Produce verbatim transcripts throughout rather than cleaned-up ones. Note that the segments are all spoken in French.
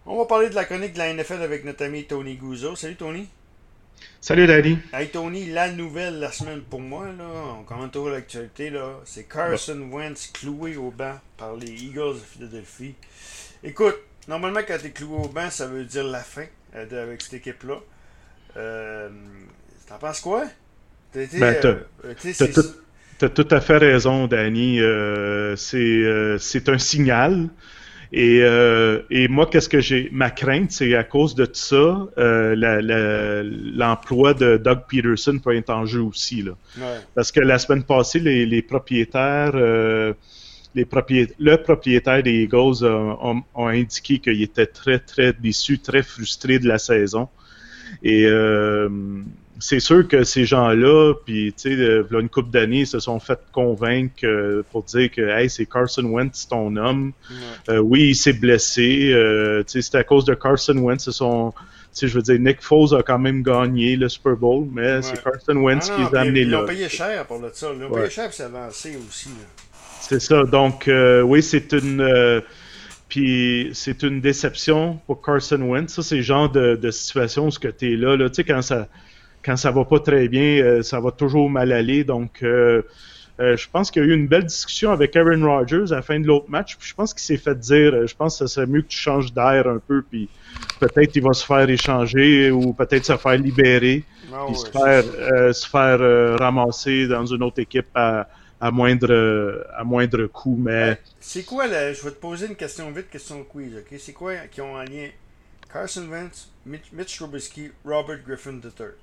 On va parler de la chronique de la N F L avec notre ami Tony Guzzo. Salut Tony. Salut Danny. Hey Tony, la nouvelle la semaine pour moi, là, on commente toujours l'actualité, là, c'est Bon. Carson Wentz cloué au banc par les Eagles de Philadelphie. Écoute, normalement quand t'es cloué au banc, ça veut dire la fin euh, de- avec cette équipe-là. Euh, T'en penses quoi? T'as été, Ben, t'as, euh, euh, tu t'as sais, tout, c'est... t'as tout à fait raison, Danny. Euh, c'est, euh, c'est un signal. Et, euh, et moi, qu'est-ce que j'ai? Ma crainte, c'est à cause de tout ça, euh, la- la- l'emploi de Doug Peterson peut être en jeu aussi, là. Ouais. Parce que la semaine passée, les, les propriétaires, euh, les propriétaires, le propriétaire des Eagles a- ont, ont indiqué qu'il était très, très déçu, très frustré de la saison. Et euh, c'est sûr que ces gens-là, puis tu sais, euh, une couple d'années, se sont fait convaincre euh, pour dire que hey, c'est Carson Wentz, ton homme. Ouais. Euh, oui, il s'est blessé. Euh, tu sais, c'est à cause de Carson Wentz. Ce sont, tu sais, je veux dire, Nick Foles a quand même gagné le Super Bowl, mais c'est Ouais. Carson Ah Wentz qui non, les a puis amenés ils l'ont là. payé cher pour le ça. Ils l'ont payé Ouais, cher pour s'avancer aussi. Là. c'est ça. Donc, euh, oui, c'est une. Euh, puis c'est une déception pour Carson Wentz. Ça, c'est le genre de, de situation où tu es là, là. Tu sais, quand ça, quand ça va pas très bien, euh, ça va toujours mal aller. Donc, euh, euh, je pense qu'il y a eu une belle discussion avec Aaron Rodgers à la fin de l'autre match. Puis je pense qu'il s'est fait dire, euh, je pense que ça serait mieux que tu changes d'air un peu. Puis peut-être il va se faire échanger ou peut-être se faire libérer. Ah Puis se ouais, c'est faire, sûr. euh, se faire euh, ramasser dans une autre équipe à, à moindre, à moindre coût. Ben, Mais c'est quoi là? Je vais te poser une question vite, question quiz, ok? C'est quoi qui ont en lien Carson Wentz, Mitch, Mitch Trubisky, Robert Griffin the third?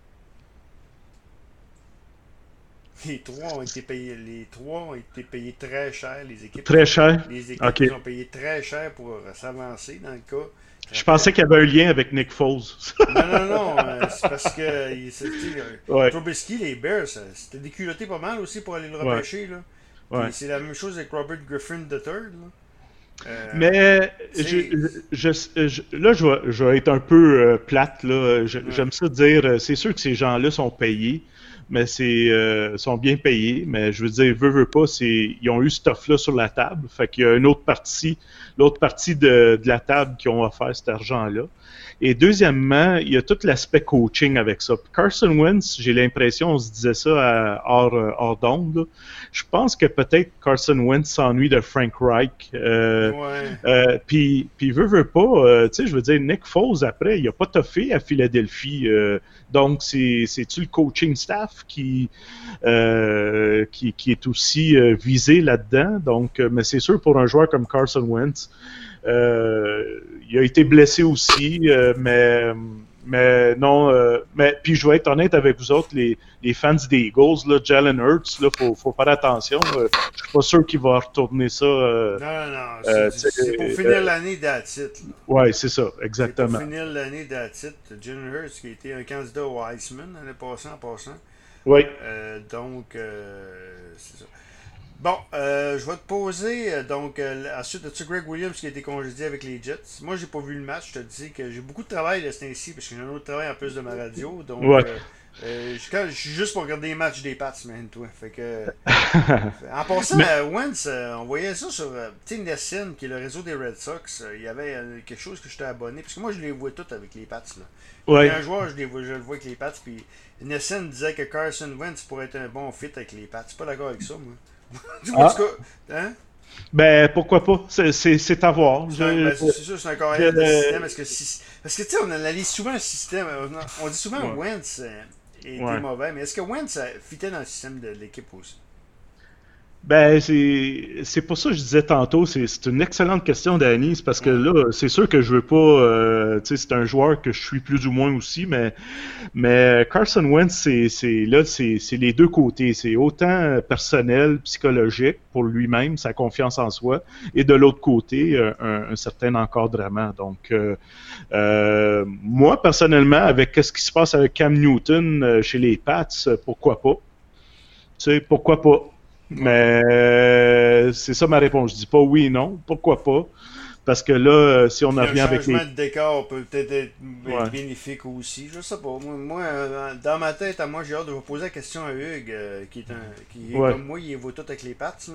Les trois ont été payés, les trois ont été payés très cher. Les équipes, ils très ont, cher. les équipes, OK. ils ont payé très cher pour euh, s'avancer dans le cas. Je te Je rappelle. pensais qu'il y avait un lien avec Nick Foles. Non, non, non, euh, c'est parce que il- c'est- tu sais, euh, Ouais, Trubisky, les Bears, ça- c'était déculotté pas mal aussi pour aller le ouais, repêcher, là. Puis ouais. c'est la même chose avec Robert Griffin the third, là. Euh, Mais tu je, sais, je, je- là, je vais, je vais être un peu euh, plate. Là. Je- ouais. j'aime ça dire, euh, c'est sûr que ces gens-là sont payés, mais c'est euh, sont bien payés. Mais je veux dire, veut, veut pas, c'est, ils ont eu ce stuff-là sur la table. Fait qu'il y a une autre partie, l'autre partie de, de la table qui ont offert cet argent-là. Et deuxièmement, il y a tout l'aspect coaching avec ça. Carson Wentz, j'ai l'impression, on se disait ça à, hors, euh, hors d'onde, là. Je pense que peut-être Carson Wentz s'ennuie de Frank Reich. Euh, Ouais. euh, puis, puis veut, veut pas, euh, tu sais, je veux dire, Nick Foles, après, il a pas toffé à Philadelphie. Euh, donc, c'est, c'est-tu le coaching staff qui, euh, qui, qui est aussi euh, visé là-dedans? Donc, euh, mais c'est sûr, pour un joueur comme Carson Wentz, euh, il a été blessé aussi, euh, mais, mais non. Euh, mais puis je vais être honnête avec vous autres, les, les fans des Eagles, là, Jalen Hurts, là, faut, faut faire attention. Euh, je suis pas sûr qu'il va retourner ça. Euh, Non, non, non, c'est euh, c'est pour euh, finir l'année d'attitude, là. ouais, c'est ça, C'est pour exactement. finir l'année d'attitude. Jalen Hurts qui a été un candidat au Heisman l'année passée en passant. Oui, Euh, donc, euh, c'est ça. Bon, euh, je vais te poser, euh, donc, euh, ensuite de ça, Greg Williams qui a été congédié avec les Jets. Moi, j'ai pas vu le match, je te dis que j'ai beaucoup de travail de ce temps-ci, parce que j'ai un autre travail en plus de ma radio. Donc, ouais. euh, euh, je, quand- je suis juste pour regarder les matchs des Pats, man, toi. Fait que, en passant, mais, à Wentz, euh, on voyait ça sur euh, tu sais, Nessin, qui est le réseau des Red Sox. euh, Il y avait euh, quelque chose que j'étais abonné, parce que moi, je les vois toutes avec les Pats, là. Quand il y a ouais. un joueur, je, les vois, je le vois avec les Pats, puis Nessin disait que Carson Wentz pourrait être un bon fit avec les Pats. Je suis pas d'accord avec ça, moi. Du moins, en tout Ah, cas, hein? ben pourquoi pas? C'est, c'est, c'est à voir. C'est un, Je, ben, c'est sûr, c'est un carrière de je, système. Parce que, si, parce que tu sais, on analyse souvent le système. On dit souvent ouais, Wentz euh, était ouais. mauvais, mais est-ce que Wentz euh, fitait dans le système de l'équipe aussi? Ben, c'est, c'est pour ça que je disais tantôt, c'est, c'est une excellente question, Danny. C'est parce que Ouais. là, c'est sûr que je veux pas, euh, tu sais, c'est un joueur que je suis plus ou moins aussi, mais, mais Carson Wentz, c'est, c'est, là, c'est, c'est les deux côtés. C'est autant personnel, psychologique pour lui-même, sa confiance en soi, et de l'autre côté, un, un certain encadrement. Donc, euh, euh, moi, personnellement, avec ce qui se passe avec Cam Newton euh, chez les Pats, pourquoi pas? Tu sais, pourquoi pas? Ouais. Mais euh, c'est ça ma réponse. Je dis pas oui, non. Pourquoi pas? Parce que là, euh, si on en Puis un revient avec changement les. de décor peut peut-être être être Ouais. bénéfique aussi. Je sais pas. Moi, moi, euh, dans ma tête, à moi, j'ai hâte de vous poser la question à Hugues, euh, qui est un qui est Ouais. comme moi, il voit tout avec les pattes, là.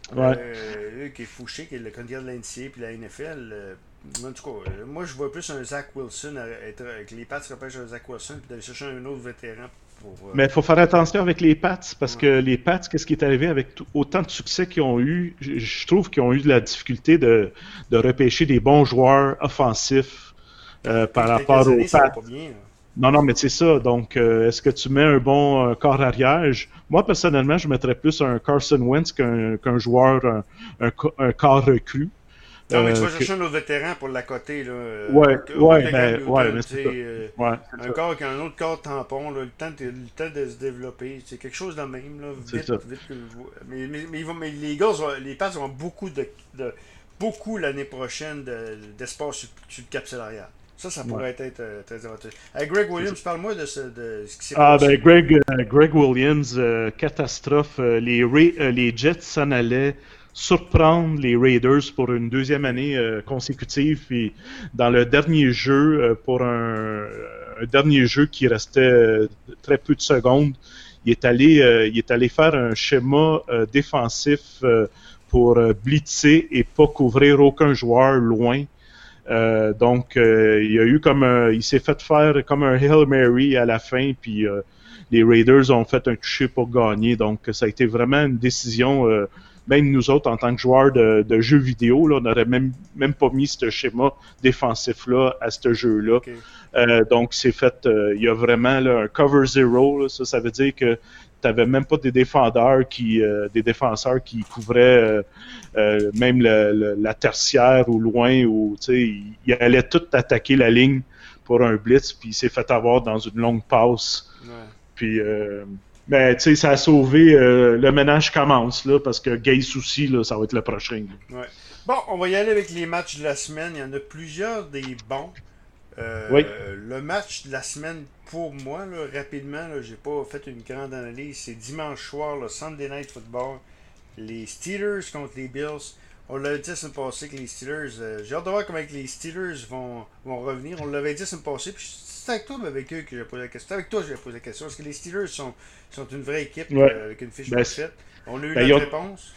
Ouais. Euh, qui est Fouché, qui est le candidat de l'N C A A puis la N F L. Euh, en tout cas, euh, moi je vois plus un Zach Wilson à être, avec les Pats repêchent un Zach Wilson puis d'aller chercher un autre vétéran pour. Euh, Mais il faut faire attention avec les Pats, parce ouais. que les Pats, qu'est-ce qui est arrivé avec tout, autant de succès qu'ils ont eu, je, je trouve qu'ils ont eu de la difficulté de, de repêcher des bons joueurs offensifs euh, par rapport aux Pats. Bien, non, non, mais c'est ça. Donc, euh, est-ce que tu mets un bon euh, corps arrière? Je, moi, personnellement, je mettrais plus un Carson Wentz qu'un qu'un joueur, un, un, un corps recru. Non, mais tu vas euh, chercher que... un autre vétéran pour l'accoter. Là, ouais, euh, ouais, ben, ouais, mais c'est ça. Euh, ouais, un ça. Corps avec un autre corps tampon, là, le, temps de, le temps de se développer. C'est quelque chose de même. Là, vite, ça. vite que, mais, mais, mais, vont, mais les gars, les Pats ont beaucoup de, de beaucoup l'année prochaine d'espace de, sur, sur le cap salarial. Ça, ça pourrait ouais. être euh, très avantageux. Hey, Greg Williams, parle-moi de, ce, de ce qui s'est ah, passé. Ah, ben, Greg, euh, Greg Williams, euh, catastrophe. Euh, les, Ra euh, les Jets s'en allaient surprendre les Raiders pour une deuxième année euh, consécutive. Puis dans le dernier jeu, euh, pour un, un dernier jeu qui restait euh, très peu de secondes, il est allé, euh, il est allé faire un schéma euh, défensif euh, pour euh, blitzer et pas couvrir aucun joueur loin. Euh, donc, euh, il y a eu comme un, il s'est fait faire comme un Hail Mary à la fin, puis euh, les Raiders ont fait un toucher pour gagner. Donc, ça a été vraiment une décision. Euh, même nous autres, en tant que joueurs de, de jeux vidéo, là, on n'aurait même, même pas mis ce schéma défensif-là à ce jeu-là. Okay. Euh, donc, c'est fait, euh, il y a vraiment là, un cover zero. Là, ça, ça veut dire que tu n'avais même pas des défendeurs qui, euh, des défenseurs qui couvraient euh, euh, même le, le, la tertiaire ou loin, ou tu sais, il, il allait tout attaquer la ligne pour un blitz, puis il s'est fait avoir dans une longue passe. Ouais. Puis, euh, mais tu sais, ça a sauvé. Euh, le ménage commence là, parce que Gase aussi, là, ça va être le prochain. Ouais. Bon, on va y aller avec les matchs de la semaine. Il y en a plusieurs des bons. Euh, oui. Le match de la semaine, pour moi, là, rapidement, là, j'ai pas fait une grande analyse. C'est dimanche soir, le Sunday Night Football. Les Steelers contre les Bills. On l'avait dit la semaine passée que les Steelers. Euh, j'ai hâte de voir comment les Steelers vont, vont revenir. On l'avait dit la semaine passée. Puis c'est avec toi, mais avec eux que j'ai posé la question. C'est avec toi que j'ai posé la question. Parce que les Steelers sont, sont une vraie équipe ouais. euh, avec une fiche ben, parfaite. On a eu ben, notre réponse.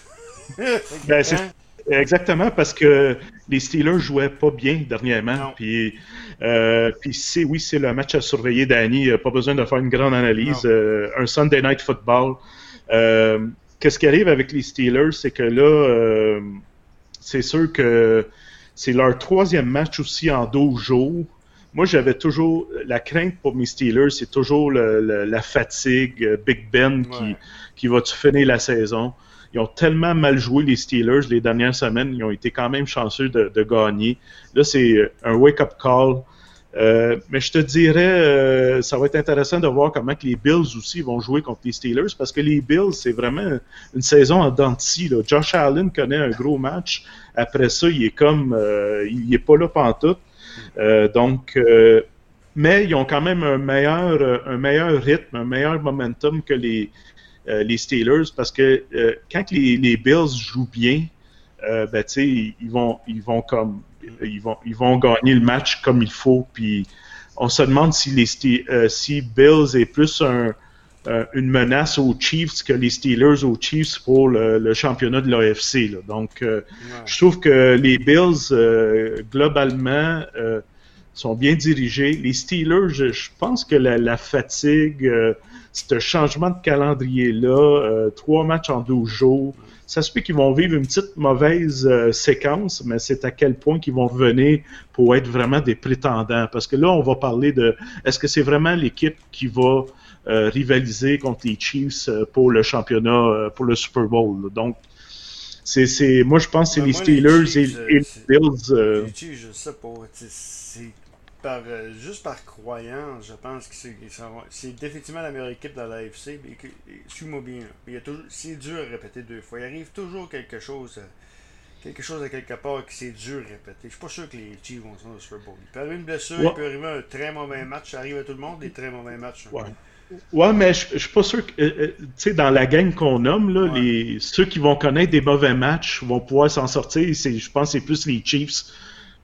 ben, c'est... Exactement, parce que les Steelers jouaient pas bien dernièrement. Puis, euh, puis c'est, oui, c'est le match à surveiller, Danny. Pas besoin de faire une grande analyse. Euh, un Sunday Night Football. Euh, qu'est-ce qui arrive avec les Steelers, c'est que là, euh, c'est sûr que c'est leur troisième match aussi en douze jours. Moi, j'avais toujours la crainte pour mes Steelers, c'est toujours le, le, la fatigue, Big Ben qui, ouais. qui va-tu finir la saison. Ils ont tellement mal joué, les Steelers, les dernières semaines. Ils ont été quand même chanceux de, de gagner. Là, c'est un wake-up call. Euh, mais je te dirais, euh, ça va être intéressant de voir comment que les Bills aussi vont jouer contre les Steelers, parce que les Bills, c'est vraiment une saison en dents de scie, là. Josh Allen connaît un gros match. Après ça, il est comme... Euh, il n'est pas là pantoute. Euh, donc... Euh, mais ils ont quand même un meilleur, un meilleur rythme, un meilleur momentum que les... Euh, les Steelers, parce que euh, quand les, les Bills jouent bien, euh, ben, tu sais, ils, ils vont, ils vont comme, ils vont, ils vont gagner le match comme il faut. Puis on se demande si les euh, si Bills est plus un, euh, une menace aux Chiefs que les Steelers aux Chiefs pour le, le championnat de l'A F C. Là. Donc, euh, ouais. je trouve que les Bills euh, globalement euh, sont bien dirigés. Les Steelers, je, je pense que la, la fatigue euh, ce changement de calendrier-là, euh, trois matchs en douze jours, ça se peut qu'ils vont vivre une petite mauvaise euh, séquence, mais c'est à quel point qu'ils vont revenir pour être vraiment des prétendants. Parce que là, on va parler de, est-ce que c'est vraiment l'équipe qui va euh, rivaliser contre les Chiefs euh, pour le championnat, euh, pour le Super Bowl. Là. Donc, c'est, c'est, moi, je pense que c'est ouais, les moi, Steelers les Chiefs, et, et les Bills. Euh... Les Chiefs, je sais pas, c'est... Par, euh, juste par croyance, je pense que c'est, c'est définitivement la meilleure équipe dans la A F C. Suis-moi bien. Il y a toujours, c'est dur à répéter deux fois. Il arrive toujours quelque chose, quelque chose à quelque part qui c'est dur à répéter. Je suis pas sûr que les Chiefs vont se rendre au Super Bowl. Il peut arriver une blessure, ouais. il peut arriver un très mauvais match. Ça arrive à tout le monde, des très mauvais matchs. Ouais. Ouais, mais je, je suis pas sûr que, euh, tu sais, dans la gang qu'on nomme, là, ouais. les, ceux qui vont connaître des mauvais matchs vont pouvoir s'en sortir. C'est, je pense que c'est plus les Chiefs.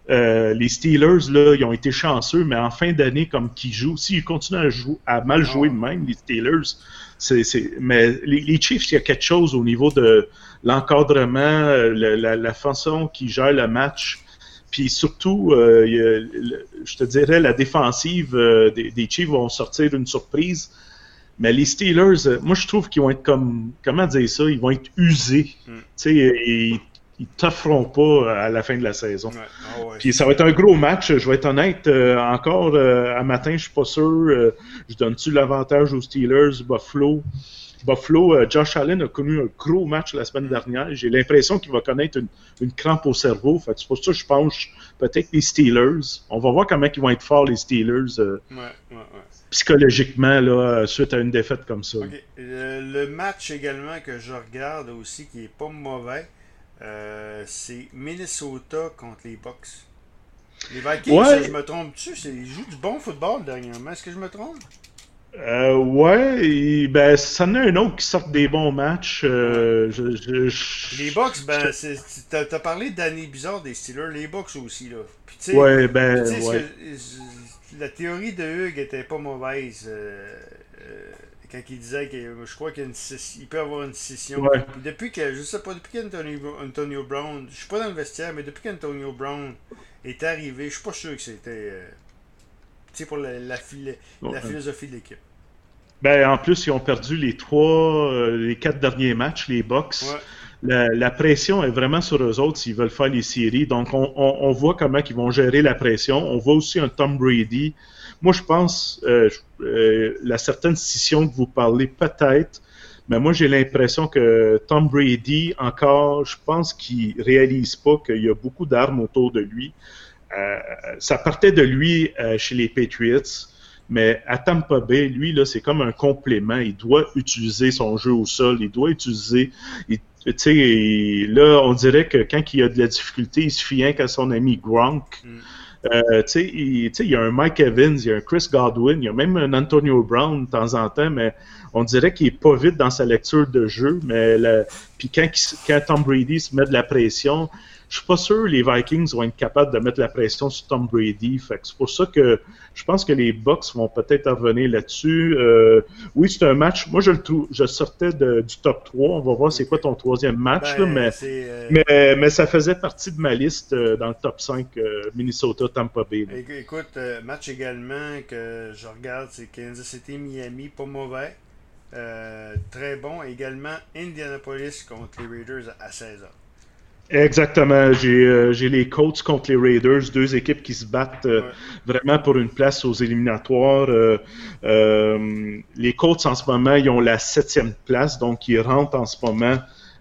euh, les Steelers, là, ils ont été chanceux, mais en fin d'année, comme qu'ils jouent, s'ils continuent à, jouer, à mal jouer de même, les Steelers, c'est, c'est, mais les, les Chiefs, il y a quelque chose au niveau de l'encadrement, la, la, la façon qu'ils gèrent le match. Puis surtout, euh, il y a, le, je te dirais, la défensive euh, des, des Chiefs vont sortir une surprise. Mais les Steelers, euh, moi je trouve qu'ils vont être comme, comment dire ça, ils vont être usés. Mm. Tu sais, ils, ils t'offront pas à la fin de la saison. Ouais. Oh, ouais. Puis ça va être un gros match, je vais être honnête. Euh, encore, euh, à matin, je suis pas sûr. Euh, je donne-tu l'avantage aux Steelers, Buffalo? Buffalo, euh, Josh Allen a connu un gros match la semaine dernière. J'ai l'impression qu'il va connaître une, une crampe au cerveau. Fait que c'est pour ça que je pense peut-être les Steelers. On va voir comment ils vont être forts, les Steelers, euh, ouais, ouais, ouais. psychologiquement, là, suite à une défaite comme ça. Okay. Le, le match également que je regarde aussi, qui est pas mauvais, euh, c'est Minnesota contre les Bucks. Les Vikings, ouais. Si je me trompe-tu, ils jouent du bon football dernièrement. Est-ce que je me trompe? Euh, ouais, et, ben, ça en a un autre qui sort des bons matchs. Euh, je, je, je, les Bucks, ben, c'est, t'as, t'as parlé d'années bizarres des Steelers, les Bucks aussi, là. Puis, tu sais, ouais, ben, ouais. Que, la théorie de Hugues était pas mauvaise. Euh, euh, quand il disait que je crois qu'il y a une, il peut avoir une scission. Ouais. Puis depuis que, je sais pas, depuis qu'Antonio Antonio Brown, je suis pas dans le vestiaire, mais depuis qu'Antonio Brown est arrivé, je suis pas sûr que c'était. Euh, tu sais, pour la, la, la, la philosophie de l'équipe. Ben, en plus, ils ont perdu les trois, euh, les quatre derniers matchs, les Bucks. Ouais. La, la pression est vraiment sur eux autres s'ils veulent faire les séries. Donc, on, on, on voit comment ils vont gérer la pression. On voit aussi un Tom Brady. Moi, je pense, euh, euh, la certaine scission que vous parlez, peut-être, mais moi, j'ai l'impression que Tom Brady, encore, je pense qu'il réalise pas qu'il y a beaucoup d'armes autour de lui. Euh, ça partait de lui euh, chez les Patriots. Mais à Tampa Bay, lui, là, c'est comme un complément. Il doit utiliser son jeu au sol. Il doit utiliser... Tu sais, là, on dirait que quand il a de la difficulté, il se fie rien qu'à son ami Gronk. Mm. Euh, tu sais, il, il y a un Mike Evans, il y a un Chris Godwin, il y a même un Antonio Brown de temps en temps, mais on dirait qu'il est pas vite dans sa lecture de jeu. Mais la... Puis quand, quand Tom Brady se met de la pression... Je suis pas sûr que les Vikings vont être capables de mettre la pression sur Tom Brady. Fait que c'est pour ça que je pense que les Bucks vont peut-être revenir là-dessus. Euh, oui, c'est un match. Moi, je le trouve, je sortais de, du top trois. On va voir c'est quoi ton troisième match. Ben, là, mais, euh... mais, mais ça faisait partie de ma liste euh, dans le top cinq euh, Minnesota-Tampa Bay. Là. Écoute, euh, match également que je regarde, c'est Kansas City-Miami, pas mauvais. Euh, très bon. Également, Indianapolis contre les Raiders à seize heures. Exactement. J'ai, euh, j'ai les Colts contre les Raiders, deux équipes qui se battent euh, ouais. vraiment pour une place aux éliminatoires. Euh, euh, les Colts, en ce moment, ils ont la septième place, donc ils rentrent en ce moment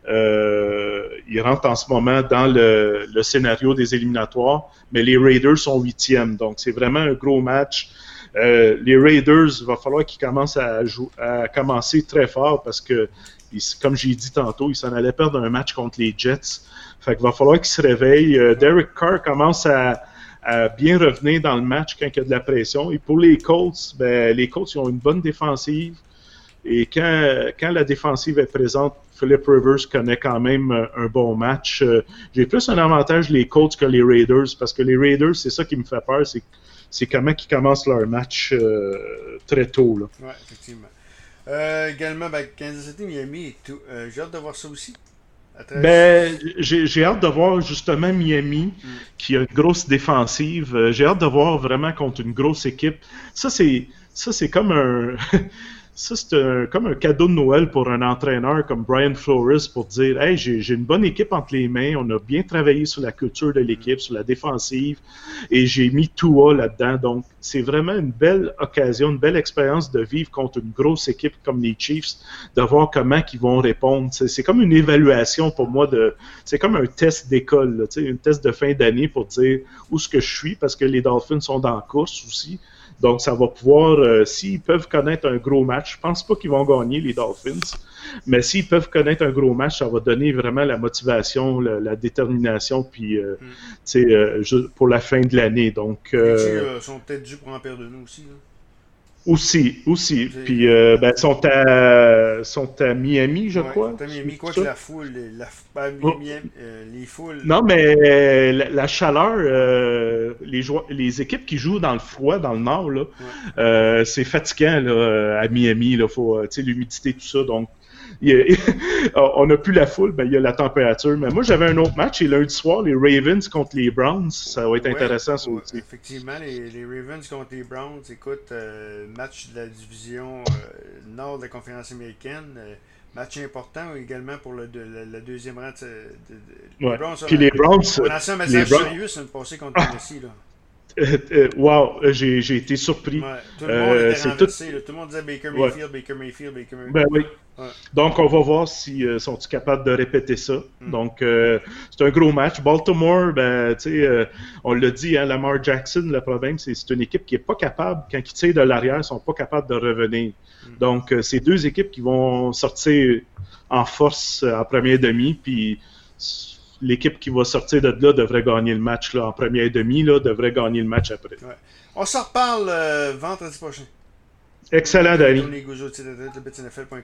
euh, ils rentrent en ce moment dans le, le scénario des éliminatoires, mais les Raiders sont huitièmes, donc c'est vraiment un gros match. Euh, les Raiders, il va falloir qu'ils commencent à, jou- à commencer très fort parce que, ils, comme j'ai dit tantôt, ils s'en allaient perdre un match contre les Jets. Fait qu'il va falloir qu'ils se réveillent. Euh, Derek Carr commence à, à bien revenir dans le match quand il y a de la pression. Et pour les Colts, ben, les Colts ils ont une bonne défensive. Et quand, quand la défensive est présente, Philip Rivers connaît quand même un bon match. Euh, j'ai plus un avantage les Colts que les Raiders parce que les Raiders, c'est ça qui me fait peur, c'est, c'est comment ils commencent leur match euh, très tôt. Là. Oui, effectivement. Euh, également, ben, Kansas City, Miami et tout. Euh, j'ai hâte de voir ça aussi. Ben, j'ai, j'ai hâte de voir justement Miami, mm. qui a une grosse défensive. Euh, j'ai hâte de voir vraiment contre une grosse équipe. Ça, c'est, ça, c'est comme un... Ça, c'est un, comme un cadeau de Noël pour un entraîneur comme Brian Flores pour dire « Hey, j'ai, j'ai une bonne équipe entre les mains, on a bien travaillé sur la culture de l'équipe, sur la défensive, et j'ai mis Tua là-dedans. » Donc, c'est vraiment une belle occasion, une belle expérience de vivre contre une grosse équipe comme les Chiefs, de voir comment ils vont répondre. C'est, c'est comme une évaluation pour moi, de, c'est comme un test d'école, là, un test de fin d'année pour dire où est-ce que je suis, parce que les Dolphins sont dans la course aussi. Donc, ça va pouvoir, euh, s'ils peuvent connaître un gros match, je pense pas qu'ils vont gagner, les Dolphins, mais s'ils peuvent connaître un gros match, ça va donner vraiment la motivation, la, la détermination, puis, euh, mm. tu sais, euh, pour la fin de l'année. Donc, euh, les Chiefs sont peut-être dû pour en perdre de nous aussi. Là. Aussi, aussi. C'est- Puis, euh, ben, sont à, sont à Miami, je Ouais, crois. t'as Miami, quoi C'est que ça? la foule, la, pas Oh. Miami, euh, les foules. Non, mais la, la chaleur, euh, les, jou- les équipes qui jouent dans le froid, dans le nord, là, Ouais. euh, c'est fatigant là, à Miami. Là, faut, euh, tu sais, l'humidité, tout ça. Donc, il y a- on n'a plus la foule, ben, il y a la température. Mais moi, j'avais un autre match et lundi soir, les Ravens contre les Browns. Ça va être Ouais, intéressant, ça ouais, aussi. effectivement, les, les Ravens contre les Browns, écoute, euh, match de la division euh, nord de la conférence américaine, euh, match important également pour le, de- le, le deuxième rang. De, de- de- les Ouais. Browns, on Puis a, les Browns, on a lancé un puis les message Browns, sérieux semaine passée contre Tennessee. Là. euh, euh, wow, j'ai, j'ai été surpris. Ouais, tout le monde Euh, était c'est tout. renversé. Là. Tout le monde disait Baker Ouais. Mayfield, Baker Mayfield, Baker Mayfield. Ben oui. Ouais. Donc, on va voir si euh, sont-ils capables de répéter ça. Mm. Donc, euh, c'est un gros match. Baltimore, ben, tu sais, euh, on l'a dit, hein, Lamar Jackson, le problème, c'est c'est une équipe qui est pas capable, quand ils tirent de l'arrière, ils sont pas capables de revenir. Mm. Donc, euh, c'est deux équipes qui vont sortir en force euh, en première demi, puis l'équipe qui va sortir de là devrait gagner le match là, en première demi, là, devrait gagner le match après. Ouais. On s'en reparle euh, vendredi prochain. Excellent, Danny. Tony Guzzo, titre de bet N F L point com.